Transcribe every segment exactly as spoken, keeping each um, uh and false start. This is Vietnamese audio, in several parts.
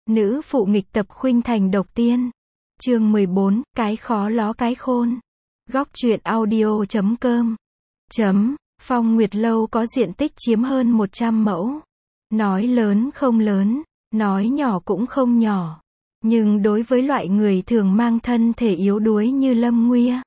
Nữ phụ nghịch tập khuynh thành độc tiên. Chương mười bốn, cái khó ló cái khôn. Góc truyện audio chấm com. Chấm, Phong Nguyệt Lâu có diện tích chiếm hơn một trăm mẫu. Nói lớn không lớn, nói nhỏ cũng không nhỏ. Nhưng đối với loại người thường mang thân thể yếu đuối như Lâm Nguya,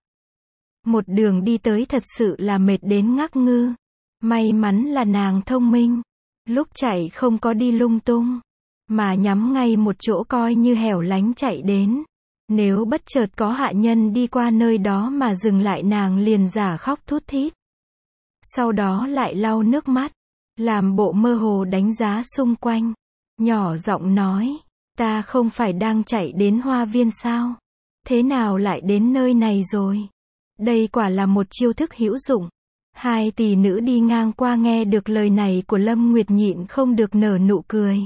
một đường đi tới thật sự là mệt đến ngắc ngư. May mắn là nàng thông minh. Lúc chạy không có đi lung tung, mà nhắm ngay một chỗ coi như hẻo lánh chạy đến. Nếu bất chợt có hạ nhân đi qua nơi đó mà dừng lại, nàng liền giả khóc thút thít. Sau đó lại lau nước mắt, làm bộ mơ hồ đánh giá xung quanh. Nhỏ giọng nói, ta không phải đang chạy đến hoa viên sao? Thế nào lại đến nơi này rồi? Đây quả là một chiêu thức hữu dụng. Hai tỷ nữ đi ngang qua nghe được lời này của Lâm Nguyệt nhịn không được nở nụ cười.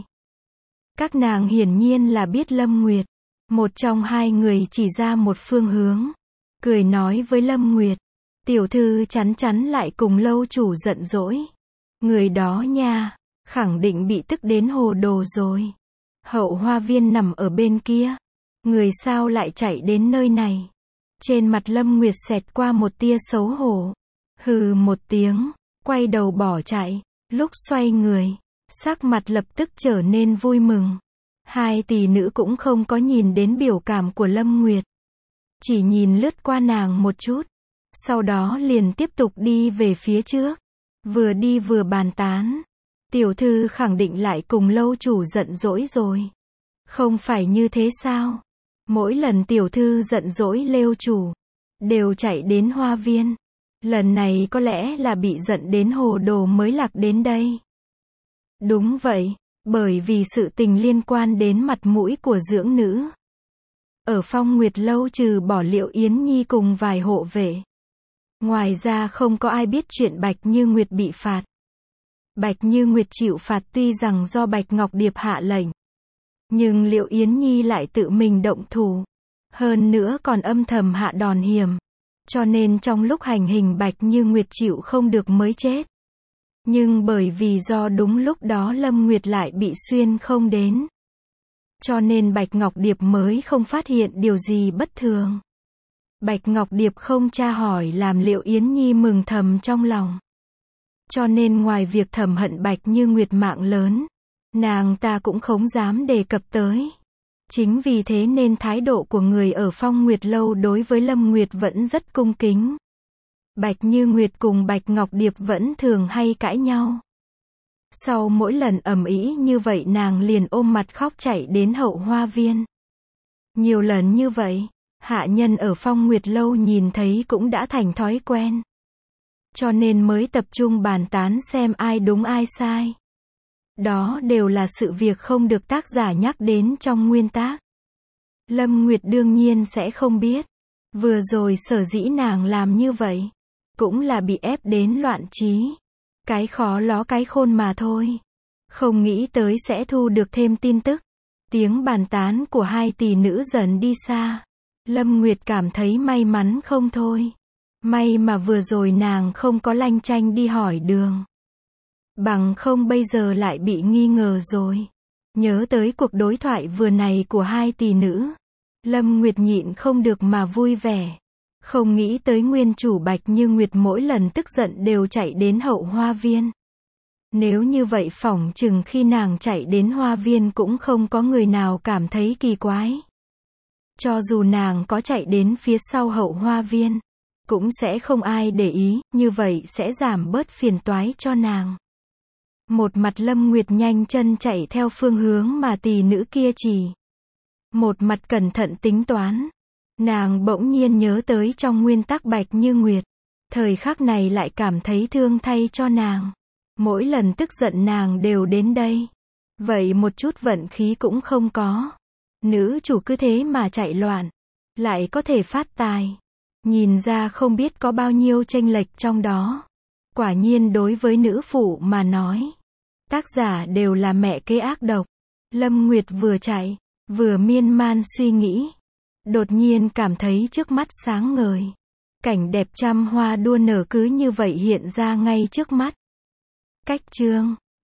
Các nàng hiển nhiên là biết Lâm Nguyệt. Một trong hai người chỉ ra một phương hướng, cười nói với Lâm Nguyệt, tiểu thư chắn chắn lại cùng lâu chủ giận dỗi. Người đó nha, khẳng định bị tức đến hồ đồ rồi. Hậu hoa viên nằm ở bên kia, người sao lại chạy đến nơi này? Trên mặt Lâm Nguyệt xẹt qua một tia xấu hổ. Hừ một tiếng, quay đầu bỏ chạy. Lúc xoay người, sắc mặt lập tức trở nên vui mừng. Hai tỷ nữ cũng không có nhìn đến biểu cảm của Lâm Nguyệt, chỉ nhìn lướt qua nàng một chút, sau đó liền tiếp tục đi về phía trước. Vừa đi vừa bàn tán, tiểu thư khẳng định lại cùng lâu chủ giận dỗi rồi. Không phải như thế sao? Mỗi lần tiểu thư giận dỗi lâu chủ, đều chạy đến hoa viên. Lần này có lẽ là bị giận đến hồ đồ mới lạc đến đây. Đúng vậy, bởi vì sự tình liên quan đến mặt mũi của dưỡng nữ. Ở Phong Nguyệt Lâu trừ bỏ Liệu Yến Nhi cùng vài hộ vệ, ngoài ra không có ai biết chuyện Bạch Như Nguyệt bị phạt. Bạch Như Nguyệt chịu phạt tuy rằng do Bạch Ngọc Điệp hạ lệnh, nhưng Liệu Yến Nhi lại tự mình động thủ. Hơn nữa còn âm thầm hạ đòn hiểm. Cho nên trong lúc hành hình Bạch Như Nguyệt chịu không được mới chết. Nhưng bởi vì do đúng lúc đó Lâm Nguyệt lại bị xuyên không đến, cho nên Bạch Ngọc Điệp mới không phát hiện điều gì bất thường. Bạch Ngọc Điệp không tra hỏi làm Liệu Yến Nhi mừng thầm trong lòng. Cho nên ngoài việc thầm hận Bạch Như Nguyệt mạng lớn, nàng ta cũng không dám đề cập tới. Chính vì thế nên thái độ của người ở Phong Nguyệt Lâu đối với Lâm Nguyệt vẫn rất cung kính. Bạch Như Nguyệt cùng Bạch Ngọc Điệp vẫn thường hay cãi nhau. Sau mỗi lần ầm ĩ như vậy nàng liền ôm mặt khóc chạy đến hậu hoa viên. Nhiều lần như vậy, hạ nhân ở Phong Nguyệt Lâu nhìn thấy cũng đã thành thói quen. Cho nên mới tập trung bàn tán xem ai đúng ai sai. Đó đều là sự việc không được tác giả nhắc đến trong nguyên tác. Lâm Nguyệt đương nhiên sẽ không biết. Vừa rồi sở dĩ nàng làm như vậy, cũng là bị ép đến loạn trí. Cái khó ló cái khôn mà thôi. Không nghĩ tới sẽ thu được thêm tin tức. Tiếng bàn tán của hai tỷ nữ dần đi xa. Lâm Nguyệt cảm thấy may mắn không thôi. May mà vừa rồi nàng không có lanh chanh đi hỏi đường. Bằng không bây giờ lại bị nghi ngờ rồi. Nhớ tới cuộc đối thoại vừa này của hai tỷ nữ, Lâm Nguyệt nhịn không được mà vui vẻ. Không nghĩ tới nguyên chủ Bạch Như Nguyệt mỗi lần tức giận đều chạy đến hậu hoa viên. Nếu như vậy phỏng chừng khi nàng chạy đến hoa viên cũng không có người nào cảm thấy kỳ quái. Cho dù nàng có chạy đến phía sau hậu hoa viên, cũng sẽ không ai để ý, như vậy sẽ giảm bớt phiền toái cho nàng. Một mặt Lâm Nguyệt nhanh chân chạy theo phương hướng mà tỷ nữ kia chỉ. Một mặt cẩn thận tính toán. Nàng bỗng nhiên nhớ tới trong nguyên tắc Bạch Như Nguyệt. Thời khắc này lại cảm thấy thương thay cho nàng. Mỗi lần tức giận nàng đều đến đây. Vậy một chút vận khí cũng không có. Nữ chủ cứ thế mà chạy loạn, lại có thể phát tài. Nhìn ra không biết có bao nhiêu chênh lệch trong đó. Quả nhiên đối với nữ phụ mà nói, tác giả đều là mẹ kế ác độc. Lâm Nguyệt vừa chạy, vừa miên man suy nghĩ. Đột nhiên cảm thấy trước mắt sáng ngời. Cảnh đẹp trăm hoa đua nở cứ như vậy hiện ra ngay trước mắt. Cách chương